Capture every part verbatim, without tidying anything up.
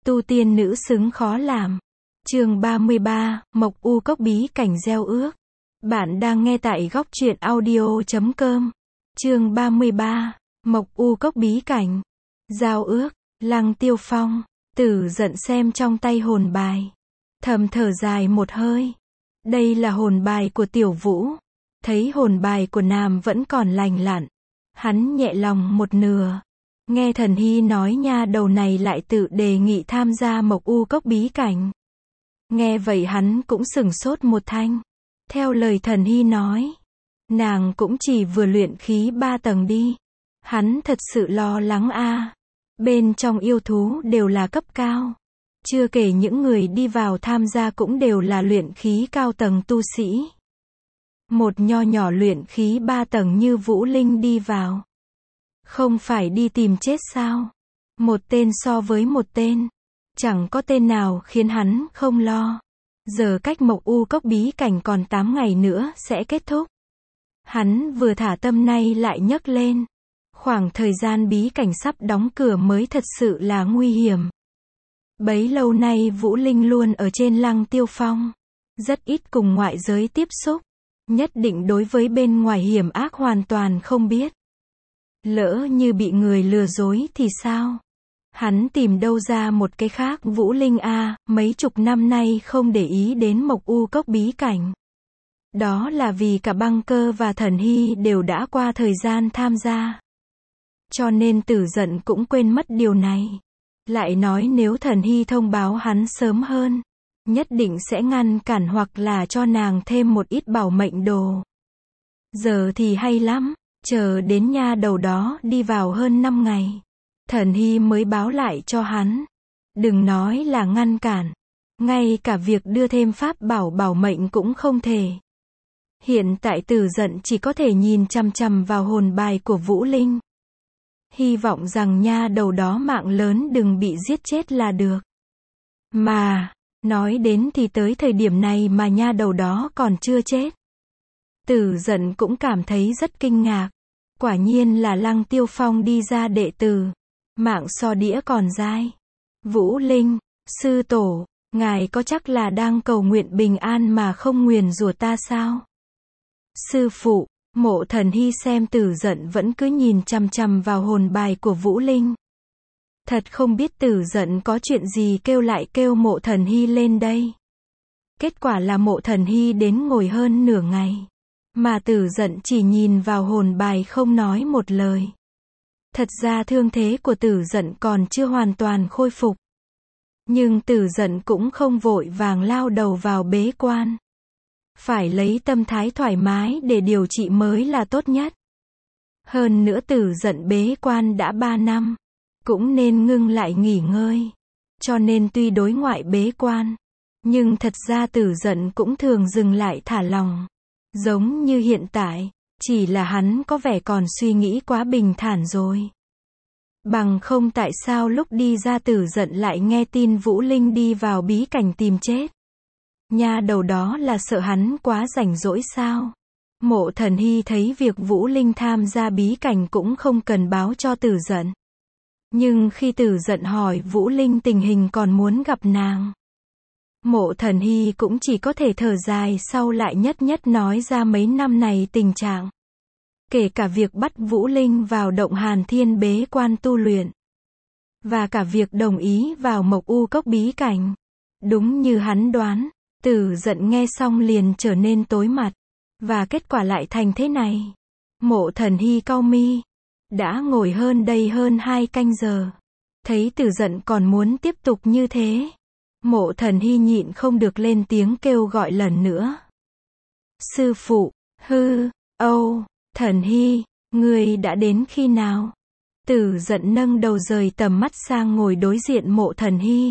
Tu tiên nữ xứng khó làm. Chương ba mươi ba, Mộc U Cốc bí cảnh gieo ước. Bạn đang nghe tại góc truyện audio chấm com. Chương ba mươi ba, Mộc U Cốc bí cảnh. Giao ước. Lăng Tiêu Phong, Tử Dận xem trong tay hồn bài. Thầm thở dài một hơi. Đây là hồn bài của Tiểu Vũ. Thấy hồn bài của nàng vẫn còn lành lặn. Hắn nhẹ lòng một nửa. Nghe Thần Hy nói nha đầu này lại tự đề nghị tham gia Mộc U Cốc bí cảnh. Nghe vậy hắn cũng sửng sốt một thanh. Theo lời Thần Hy nói, nàng cũng chỉ vừa luyện khí ba tầng đi. Hắn thật sự lo lắng a. À. Bên trong yêu thú đều là cấp cao. Chưa kể những người đi vào tham gia cũng đều là luyện khí cao tầng tu sĩ. Một nho nhỏ luyện khí ba tầng như Vũ Linh đi vào. Không phải đi tìm chết sao? Một tên so với một tên. Chẳng có tên nào khiến hắn không lo. Giờ cách Mộc U Cốc bí cảnh còn tám ngày nữa sẽ kết thúc. Hắn vừa thả tâm nay lại nhấc lên. Khoảng thời gian bí cảnh sắp đóng cửa mới thật sự là nguy hiểm. Bấy lâu nay Vũ Linh luôn ở trên Lăng Tiêu Phong. Rất ít cùng ngoại giới tiếp xúc. Nhất định đối với bên ngoài hiểm ác hoàn toàn không biết. Lỡ như bị người lừa dối thì sao? Hắn tìm đâu ra một cái khác Vũ Linh a, à, mấy chục năm nay không để ý đến Mộc U Cốc bí cảnh. Đó là vì cả Băng Cơ và Thần Hy đều đã qua thời gian tham gia. Cho nên Tử Dận cũng quên mất điều này. Lại nói nếu Thần Hy thông báo hắn sớm hơn, nhất định sẽ ngăn cản hoặc là cho nàng thêm một ít bảo mệnh đồ. Giờ thì hay lắm, chờ đến nha đầu đó đi vào hơn năm ngày. Thần Hy mới báo lại cho hắn. Đừng nói là ngăn cản. Ngay cả việc đưa thêm pháp bảo bảo mệnh cũng không thể. Hiện tại Tử Dận chỉ có thể nhìn chằm chằm vào hồn bài của Vũ Linh. Hy vọng rằng nha đầu đó mạng lớn đừng bị giết chết là được. Mà, nói đến thì tới thời điểm này mà nha đầu đó còn chưa chết. Tử Dận cũng cảm thấy rất kinh ngạc. Quả nhiên là Lăng Tiêu Phong đi ra đệ tử. Mạng so đĩa còn dai. Vũ Linh, sư tổ, ngài có chắc là đang cầu nguyện bình an mà không nguyền rủa ta sao? Sư phụ, Mộ Thần Hy xem Tử Dận vẫn cứ nhìn chằm chằm vào hồn bài của Vũ Linh. Thật không biết Tử Dận có chuyện gì kêu lại kêu Mộ Thần Hy lên đây. Kết quả là Mộ Thần Hy đến ngồi hơn nửa ngày. Mà Tử Dận chỉ nhìn vào hồn bài không nói một lời. Thật ra thương thế của Tử Dận còn chưa hoàn toàn khôi phục. Nhưng Tử Dận cũng không vội vàng lao đầu vào bế quan. Phải lấy tâm thái thoải mái để điều trị mới là tốt nhất. Hơn nữa Tử Dận bế quan đã ba năm. Cũng nên ngưng lại nghỉ ngơi. Cho nên tuy đối ngoại bế quan. Nhưng thật ra Tử Dận cũng thường dừng lại thả lòng. Giống như hiện tại. Chỉ là hắn có vẻ còn suy nghĩ quá bình thản rồi. Bằng không tại sao lúc đi ra Tử Dận lại nghe tin Vũ Linh đi vào bí cảnh tìm chết. Nha đầu đó là sợ hắn quá rảnh rỗi sao? Mộ Thần Hy thấy việc Vũ Linh tham gia bí cảnh cũng không cần báo cho Tử Dận. Nhưng khi Tử Dận hỏi Vũ Linh tình hình còn muốn gặp nàng. Mộ Thần Hy cũng chỉ có thể thở dài sau lại nhất nhất nói ra mấy năm này tình trạng. Kể cả việc bắt Vũ Linh vào động Hàn Thiên bế quan tu luyện. Và cả việc đồng ý vào Mộc U Cốc bí cảnh. Đúng như hắn đoán, Tử Dận nghe xong liền trở nên tối mặt. Và kết quả lại thành thế này. Mộ Thần Hy cau mi. Đã ngồi hơn đây hơn hai canh giờ. Thấy Tử Dận còn muốn tiếp tục như thế. Mộ Thần Hy nhịn không được lên tiếng kêu gọi lần nữa. Sư phụ, hư, âu. Thần Hy, ngươi đã đến khi nào? Tử Dận nâng đầu rời tầm mắt sang ngồi đối diện Mộ Thần Hy.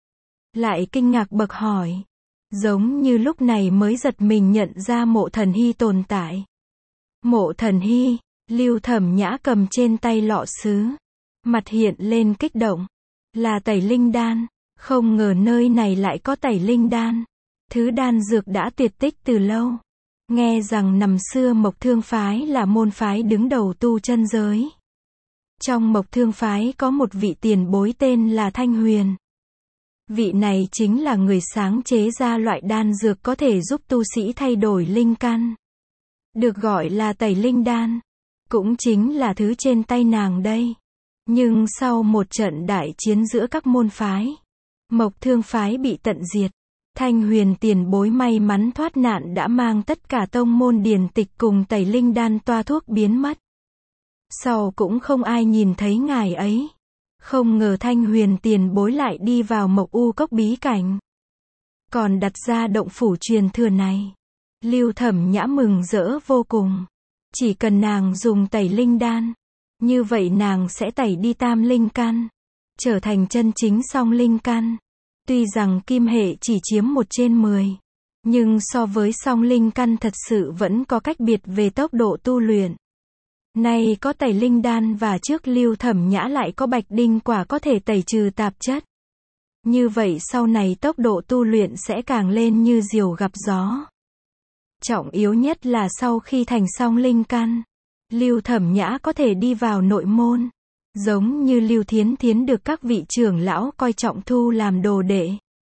Lại kinh ngạc bật hỏi. Giống như lúc này mới giật mình nhận ra Mộ Thần Hy tồn tại. Mộ Thần Hy, Lưu Thẩm Nhã cầm trên tay lọ sứ. Mặt hiện lên kích động. Là tẩy linh đan. Không ngờ nơi này lại có tẩy linh đan. Thứ đan dược đã tuyệt tích từ lâu. Nghe rằng năm xưa Mộc Thương Phái là môn phái đứng đầu tu chân giới. Trong Mộc Thương Phái có một vị tiền bối tên là Thanh Huyền. Vị này chính là người sáng chế ra loại đan dược có thể giúp tu sĩ thay đổi linh căn. Được gọi là tẩy linh đan. Cũng chính là thứ trên tay nàng đây. Nhưng sau một trận đại chiến giữa các môn phái, Mộc Thương phái bị tận diệt. Thanh Huyền tiền bối may mắn thoát nạn đã mang tất cả tông môn điển tịch cùng tẩy linh đan toa thuốc biến mất. Sau cũng không ai nhìn thấy ngài ấy. Không ngờ Thanh Huyền tiền bối lại đi vào Mộc U Cốc bí cảnh. Còn đặt ra động phủ truyền thừa này. Lưu Thẩm Nhã mừng rỡ vô cùng. Chỉ cần nàng dùng tẩy linh đan, như vậy nàng sẽ tẩy đi tam linh căn, trở thành chân chính song linh căn. Tuy rằng kim hệ chỉ chiếm một trên mười, nhưng so với song linh căn thật sự vẫn có cách biệt về tốc độ tu luyện. Nay có tẩy linh đan và trước Lưu Thẩm Nhã lại có bạch đinh quả có thể tẩy trừ tạp chất. Như vậy sau này tốc độ tu luyện sẽ càng lên như diều gặp gió. Trọng yếu nhất là sau khi thành song linh căn, Lưu Thẩm Nhã có thể đi vào nội môn. Giống như Lưu Thiến Thiến được các vị trưởng lão coi trọng thu làm đồ đệ.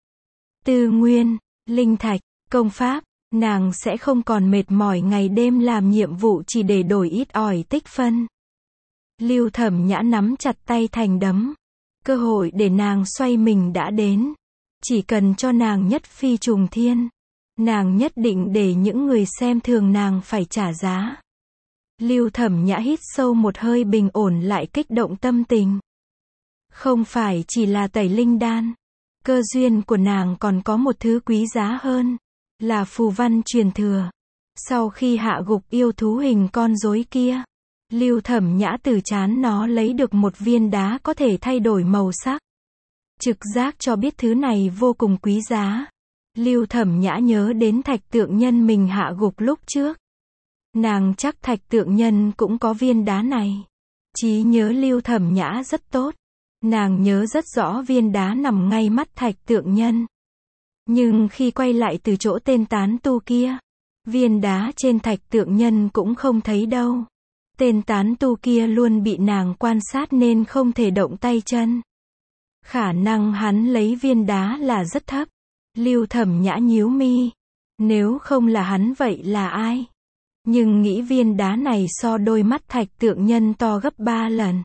Tư nguyên, linh thạch, công pháp, nàng sẽ không còn mệt mỏi ngày đêm làm nhiệm vụ chỉ để đổi ít ỏi tích phân. Lưu Thẩm Nhã nắm chặt tay thành đấm. Cơ hội để nàng xoay mình đã đến. Chỉ cần cho nàng nhất phi trùng thiên, nàng nhất định để những người xem thường nàng phải trả giá. Lưu Thẩm Nhã hít sâu một hơi bình ổn lại kích động tâm tình. Không phải chỉ là tẩy linh đan. Cơ duyên của nàng còn có một thứ quý giá hơn. Là phù văn truyền thừa. Sau khi hạ gục yêu thú hình con rối kia, Lưu Thẩm Nhã từ trán nó lấy được một viên đá có thể thay đổi màu sắc. Trực giác cho biết thứ này vô cùng quý giá. Lưu Thẩm Nhã nhớ đến thạch tượng nhân mình hạ gục lúc trước. Nàng chắc thạch tượng nhân cũng có viên đá này. Trí nhớ Lưu Thẩm Nhã rất tốt. Nàng nhớ rất rõ viên đá nằm ngay mắt thạch tượng nhân. Nhưng khi quay lại từ chỗ tên tán tu kia, viên đá trên thạch tượng nhân cũng không thấy đâu. Tên tán tu kia luôn bị nàng quan sát nên không thể động tay chân. Khả năng hắn lấy viên đá là rất thấp. Lưu Thẩm Nhã nhíu mi. Nếu không là hắn vậy là ai? Nhưng nghĩ viên đá này so đôi mắt thạch tượng nhân to gấp ba lần.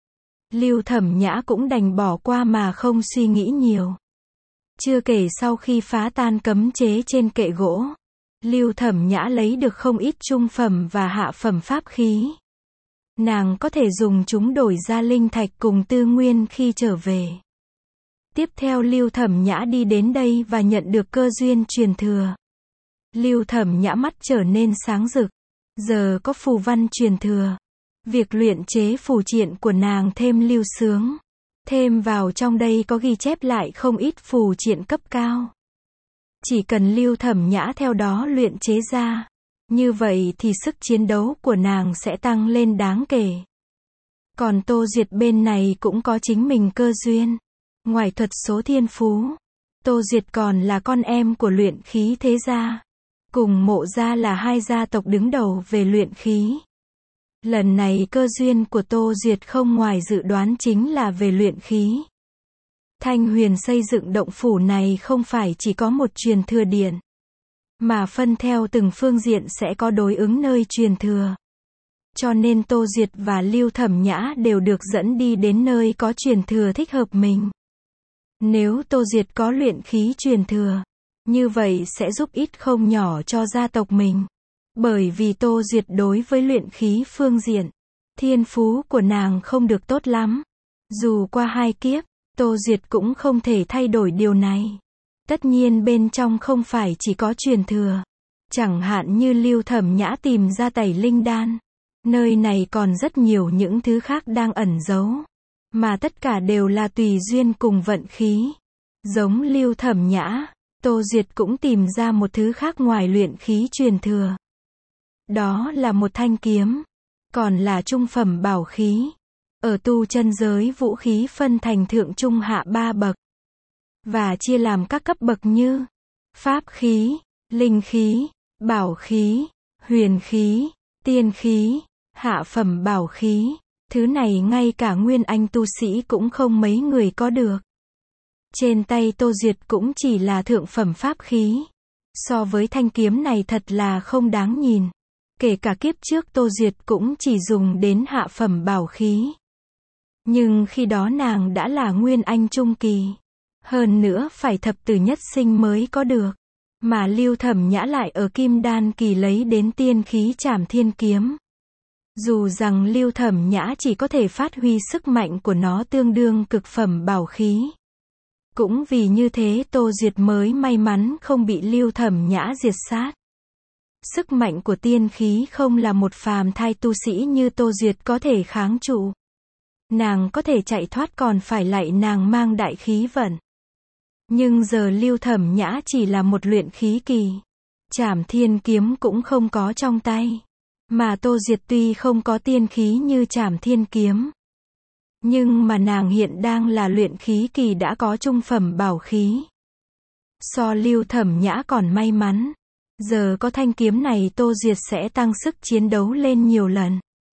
Lưu Thẩm Nhã cũng đành bỏ qua mà không suy nghĩ nhiều. Chưa kể sau khi phá tan cấm chế trên kệ gỗ, Lưu Thẩm Nhã lấy được không ít trung phẩm và hạ phẩm pháp khí. Nàng có thể dùng chúng đổi ra linh thạch cùng tư nguyên khi trở về. Tiếp theo Lưu Thẩm Nhã đi đến đây và nhận được cơ duyên truyền thừa. Lưu Thẩm Nhã mắt trở nên sáng rực. Giờ có phù văn truyền thừa. Việc luyện chế phù triện của nàng thêm lưu sướng. Thêm vào trong đây có ghi chép lại không ít phù triện cấp cao. Chỉ cần Lưu Thẩm Nhã theo đó luyện chế ra. Như vậy thì sức chiến đấu của nàng sẽ tăng lên đáng kể. Còn Tô Duyệt bên này cũng có chính mình cơ duyên. Ngoài thuật số thiên phú, Tô Duyệt còn là con em của luyện khí thế gia. Cùng Mộ gia là hai gia tộc đứng đầu về luyện khí. Lần này cơ duyên của Tô Duyệt không ngoài dự đoán chính là về luyện khí. Thanh Huyền xây dựng động phủ này không phải chỉ có một truyền thừa điện, mà phân theo từng phương diện sẽ có đối ứng nơi truyền thừa. Cho nên Tô Duyệt và Lưu Thẩm Nhã đều được dẫn đi đến nơi có truyền thừa thích hợp mình. Nếu Tô Duyệt có luyện khí truyền thừa, như vậy sẽ giúp ít không nhỏ cho gia tộc mình. Bởi vì Tô Duyệt đối với luyện khí phương diện, thiên phú của nàng không được tốt lắm. Dù qua hai kiếp, Tô Duyệt cũng không thể thay đổi điều này. Tất nhiên bên trong không phải chỉ có truyền thừa. Chẳng hạn như Lưu Thẩm Nhã tìm ra tẩy linh đan. Nơi này còn rất nhiều những thứ khác đang ẩn giấu. Mà tất cả đều là tùy duyên cùng vận khí. Giống Lưu Thẩm Nhã, Tô Duyệt cũng tìm ra một thứ khác ngoài luyện khí truyền thừa. Đó là một thanh kiếm. Còn là trung phẩm bảo khí. Ở tu chân giới vũ khí phân thành thượng trung hạ ba bậc. Và chia làm các cấp bậc như pháp khí, linh khí, bảo khí, huyền khí, tiên khí, hạ phẩm bảo khí. Thứ này ngay cả nguyên anh tu sĩ cũng không mấy người có được. Trên tay Tô Duyệt cũng chỉ là thượng phẩm pháp khí. So với thanh kiếm này thật là không đáng nhìn. Kể cả kiếp trước Tô Duyệt cũng chỉ dùng đến hạ phẩm bảo khí. Nhưng khi đó nàng đã là Nguyên Anh Trung Kỳ. Hơn nữa phải thập tử nhất sinh mới có được. Mà Lưu Thẩm Nhã lại ở Kim Đan Kỳ lấy đến tiên khí Trảm Thiên Kiếm. Dù rằng Lưu Thẩm Nhã chỉ có thể phát huy sức mạnh của nó tương đương cực phẩm bảo khí. Cũng vì như thế Tô Duyệt mới may mắn không bị Lưu Thẩm Nhã diệt sát. Sức mạnh của tiên khí không là một phàm thai tu sĩ như Tô Duyệt có thể kháng trụ. Nàng có thể chạy thoát còn phải lại nàng mang đại khí vận. Nhưng giờ Lưu Thẩm Nhã chỉ là một luyện khí kỳ. Trảm Thiên Kiếm cũng không có trong tay. Mà Tô Duyệt tuy không có tiên khí như Trảm Thiên Kiếm. Nhưng mà nàng hiện đang là luyện khí kỳ đã có trung phẩm bảo khí. So Lưu Thẩm Nhã còn may mắn. Giờ có thanh kiếm này Tô Duyệt sẽ tăng sức chiến đấu lên nhiều lần.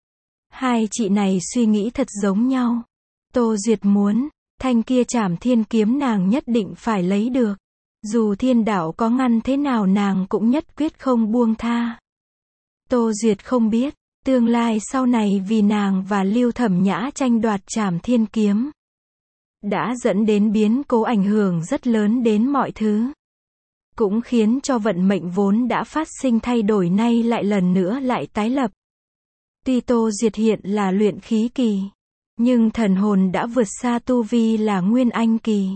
Hai chị này suy nghĩ thật giống nhau. Tô Duyệt muốn, thanh kia Trảm Thiên Kiếm nàng nhất định phải lấy được. Dù thiên đạo có ngăn thế nào nàng cũng nhất quyết không buông tha. Tô Duyệt không biết, tương lai sau này vì nàng và Lưu Thẩm Nhã tranh đoạt Trảm Thiên Kiếm. Đã dẫn đến biến cố ảnh hưởng rất lớn đến mọi thứ. Cũng khiến cho vận mệnh vốn đã phát sinh thay đổi nay lại lần nữa lại tái lập. Tuy Tô Duyệt hiện là luyện khí kỳ. Nhưng thần hồn đã vượt xa tu vi là Nguyên Anh kỳ.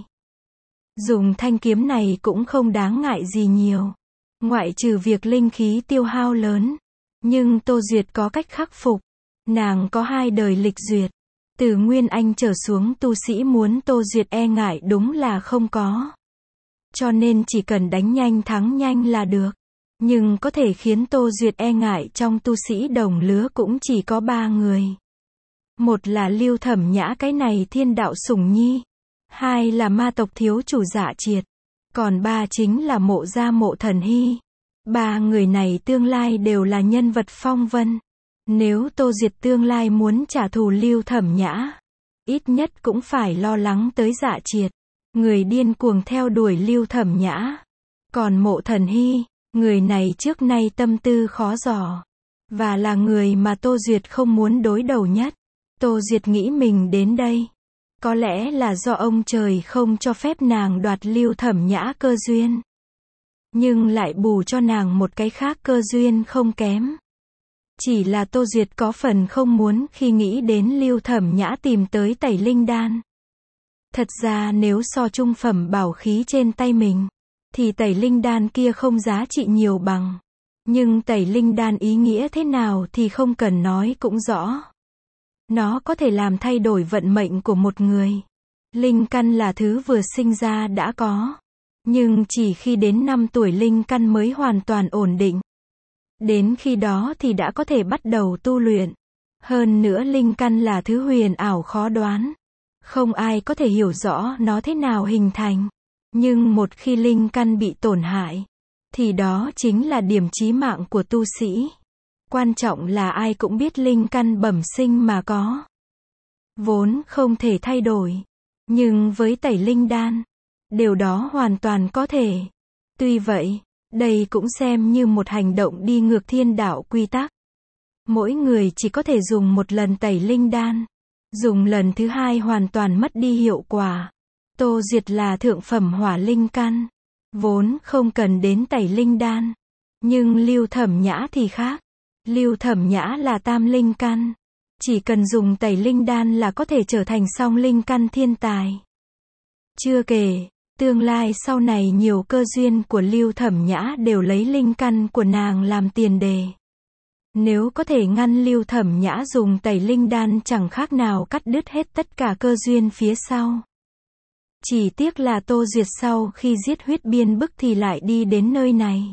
Dùng thanh kiếm này cũng không đáng ngại gì nhiều. Ngoại trừ việc linh khí tiêu hao lớn. Nhưng Tô Duyệt có cách khắc phục. Nàng có hai đời lịch duyệt. Từ Nguyên Anh trở xuống tu sĩ muốn Tô Duyệt e ngại đúng là không có. Cho nên chỉ cần đánh nhanh thắng nhanh là được. Nhưng có thể khiến Tô Duyệt e ngại trong tu sĩ đồng lứa cũng chỉ có ba người. Một là Lưu Thẩm Nhã cái này thiên đạo sủng nhi. Hai là ma tộc thiếu chủ Dạ Triệt. Còn ba chính là Mộ Gia Mộ Thần Hy. Ba người này tương lai đều là nhân vật phong vân. Nếu Tô Duyệt tương lai muốn trả thù Lưu Thẩm Nhã, ít nhất cũng phải lo lắng tới Dạ Triệt. Người điên cuồng theo đuổi Lưu Thẩm Nhã. Còn Mộ Thần Hy, người này trước nay tâm tư khó dò. Và là người mà Tô Duyệt không muốn đối đầu nhất. Tô Duyệt nghĩ mình đến đây. Có lẽ là do ông trời không cho phép nàng đoạt Lưu Thẩm Nhã cơ duyên. Nhưng lại bù cho nàng một cái khác cơ duyên không kém. Chỉ là Tô Duyệt có phần không muốn khi nghĩ đến Lưu Thẩm Nhã tìm tới Tẩy Linh Đan. Thật ra nếu so trung phẩm bảo khí trên tay mình, thì Tẩy Linh Đan kia không giá trị nhiều bằng. Nhưng Tẩy Linh Đan ý nghĩa thế nào thì không cần nói cũng rõ. Nó có thể làm thay đổi vận mệnh của một người. Linh căn là thứ vừa sinh ra đã có. Nhưng chỉ khi đến năm tuổi linh căn mới hoàn toàn ổn định. Đến khi đó thì đã có thể bắt đầu tu luyện. Hơn nữa linh căn là thứ huyền ảo khó đoán. Không ai có thể hiểu rõ nó thế nào hình thành. Nhưng một khi linh căn bị tổn hại, thì đó chính là điểm chí mạng của tu sĩ. Quan trọng là ai cũng biết linh căn bẩm sinh mà có. Vốn không thể thay đổi. Nhưng với Tẩy Linh Đan, điều đó hoàn toàn có thể. Tuy vậy, đây cũng xem như một hành động đi ngược thiên đạo quy tắc. Mỗi người chỉ có thể dùng một lần Tẩy Linh Đan. Dùng lần thứ hai hoàn toàn mất đi hiệu quả. Tô Duyệt là thượng phẩm hỏa linh căn. Vốn không cần đến Tẩy Linh Đan. Nhưng Lưu Thẩm Nhã thì khác. Lưu Thẩm Nhã là tam linh căn. Chỉ cần dùng Tẩy Linh Đan là có thể trở thành song linh căn thiên tài. Chưa kể, tương lai sau này nhiều cơ duyên của Lưu Thẩm Nhã đều lấy linh căn của nàng làm tiền đề. Nếu có thể ngăn Lưu Thẩm Nhã dùng Tẩy Linh Đan chẳng khác nào cắt đứt hết tất cả cơ duyên phía sau. Chỉ tiếc là Tô Duyệt sau khi giết huyết biên bức thì lại đi đến nơi này.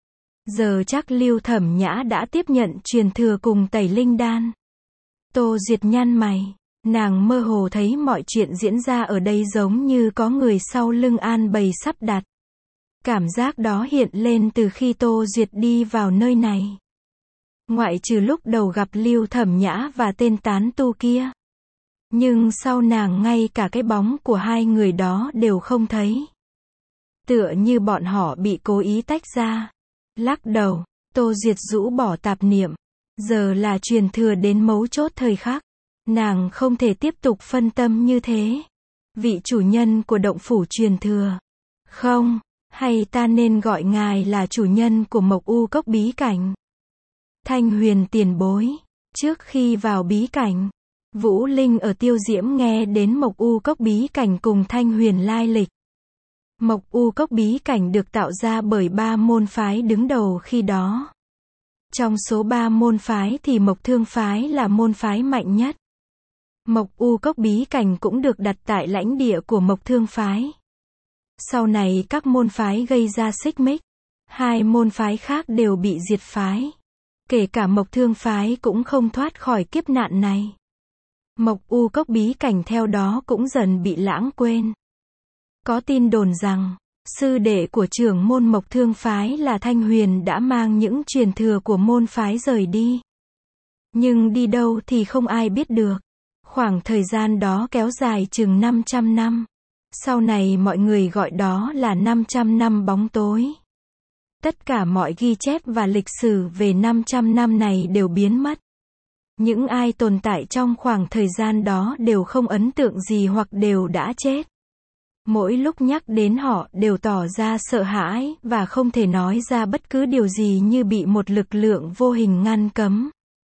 Giờ chắc Lưu Thẩm Nhã đã tiếp nhận truyền thừa cùng Tẩy Linh Đan. Tô Duyệt nhăn mày. Nàng mơ hồ thấy mọi chuyện diễn ra ở đây giống như có người sau lưng an bày sắp đặt. Cảm giác đó hiện lên từ khi Tô Duyệt đi vào nơi này. Ngoại trừ lúc đầu gặp Lưu Thẩm Nhã và tên tán tu kia. Nhưng sau nàng ngay cả cái bóng của hai người đó đều không thấy. Tựa như bọn họ bị cố ý tách ra. Lắc đầu, Tô Duyệt rũ bỏ tạp niệm. Giờ là truyền thừa đến mấu chốt thời khắc. Nàng không thể tiếp tục phân tâm như thế. Vị chủ nhân của động phủ truyền thừa. Không, hay ta nên gọi ngài là chủ nhân của Mộc U Cốc bí cảnh. Thanh Huyền tiền bối. Trước khi vào bí cảnh, Vũ Linh ở Tiêu Diễm nghe đến Mộc U Cốc bí cảnh cùng Thanh Huyền lai lịch. Mộc U Cốc bí cảnh được tạo ra bởi ba môn phái đứng đầu khi đó. Trong số ba môn phái thì Mộc Thương phái là môn phái mạnh nhất. Mộc U Cốc bí cảnh cũng được đặt tại lãnh địa của Mộc Thương phái. Sau này các môn phái gây ra xích mích. Hai môn phái khác đều bị diệt phái. Kể cả Mộc Thương phái cũng không thoát khỏi kiếp nạn này. Mộc U Cốc bí cảnh theo đó cũng dần bị lãng quên. Có tin đồn rằng, sư đệ của trưởng môn Mộc Thương phái là Thanh Huyền đã mang những truyền thừa của môn phái rời đi. Nhưng đi đâu thì không ai biết được. Khoảng thời gian đó kéo dài chừng năm trăm năm. Sau này mọi người gọi đó là năm trăm năm bóng tối. Tất cả mọi ghi chép và lịch sử về năm trăm năm này đều biến mất. Những ai tồn tại trong khoảng thời gian đó đều không ấn tượng gì hoặc đều đã chết. Mỗi lúc nhắc đến họ đều tỏ ra sợ hãi và không thể nói ra bất cứ điều gì như bị một lực lượng vô hình ngăn cấm.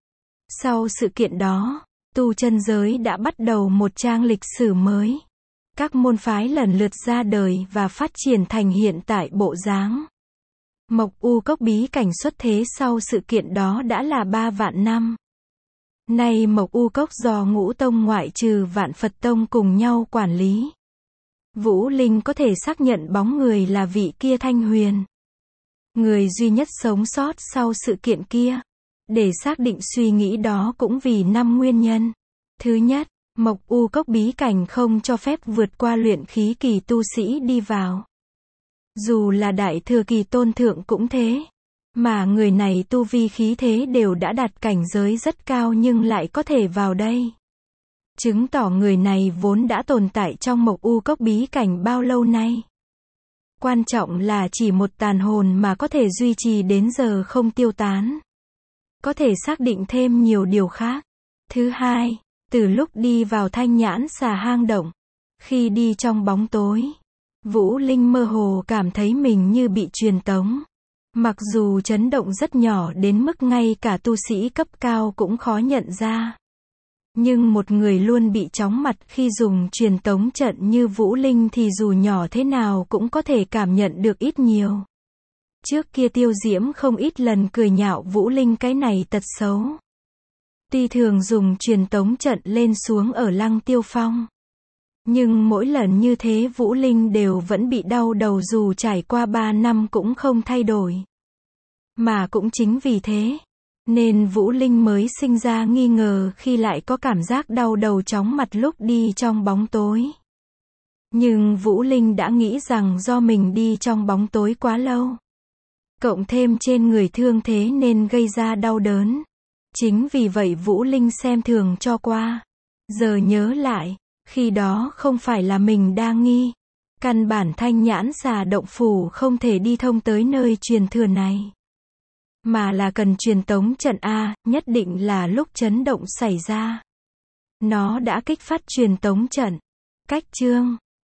Sau sự kiện đó, tu chân giới đã bắt đầu một trang lịch sử mới. Các môn phái lần lượt ra đời và phát triển thành hiện tại bộ dáng. Mộc U Cốc bí cảnh xuất thế sau sự kiện đó đã là ba vạn năm. Nay Mộc U Cốc do Ngũ Tông ngoại trừ Vạn Phật Tông cùng nhau quản lý. Vũ Linh có thể xác nhận bóng người là vị kia Thanh Huyền. Người duy nhất sống sót sau sự kiện kia. Để xác định suy nghĩ đó cũng vì năm nguyên nhân. Thứ nhất, Mộc U Cốc bí cảnh không cho phép vượt qua luyện khí kỳ tu sĩ đi vào. Dù là đại thừa kỳ tôn thượng cũng thế. Mà người này tu vi khí thế đều đã đạt cảnh giới rất cao nhưng lại có thể vào đây. Chứng tỏ người này vốn đã tồn tại trong Mộc U Cốc bí cảnh bao lâu nay. Quan trọng là chỉ một tàn hồn mà có thể duy trì đến giờ không tiêu tán. Có thể xác định thêm nhiều điều khác. Thứ hai, từ lúc đi vào Thanh Nhãn Xà hang động, khi đi trong bóng tối, Vũ Linh mơ hồ cảm thấy mình như bị truyền tống. Mặc dù chấn động rất nhỏ đến mức ngay cả tu sĩ cấp cao cũng khó nhận ra. Nhưng một người luôn bị chóng mặt khi dùng truyền tống trận như Vũ Linh thì dù nhỏ thế nào cũng có thể cảm nhận được ít nhiều. Trước kia Tiêu Diễm không ít lần cười nhạo Vũ Linh cái này tật xấu. Tuy thường dùng truyền tống trận lên xuống ở Lăng Tiêu Phong. Nhưng mỗi lần như thế Vũ Linh đều vẫn bị đau đầu dù trải qua ba năm cũng không thay đổi. Mà cũng chính vì thế, nên Vũ Linh mới sinh ra nghi ngờ khi lại có cảm giác đau đầu chóng mặt lúc đi trong bóng tối. Nhưng Vũ Linh đã nghĩ rằng do mình đi trong bóng tối quá lâu. Cộng thêm trên người thương thế nên gây ra đau đớn. Chính vì vậy Vũ Linh xem thường cho qua. Giờ nhớ lại, khi đó không phải là mình đang nghi. Căn bản Thanh Nhãn Xà động phủ không thể đi thông tới nơi truyền thừa này. Mà là cần truyền tống trận A, nhất định là lúc chấn động xảy ra. Nó đã kích phát truyền tống trận. Cách chương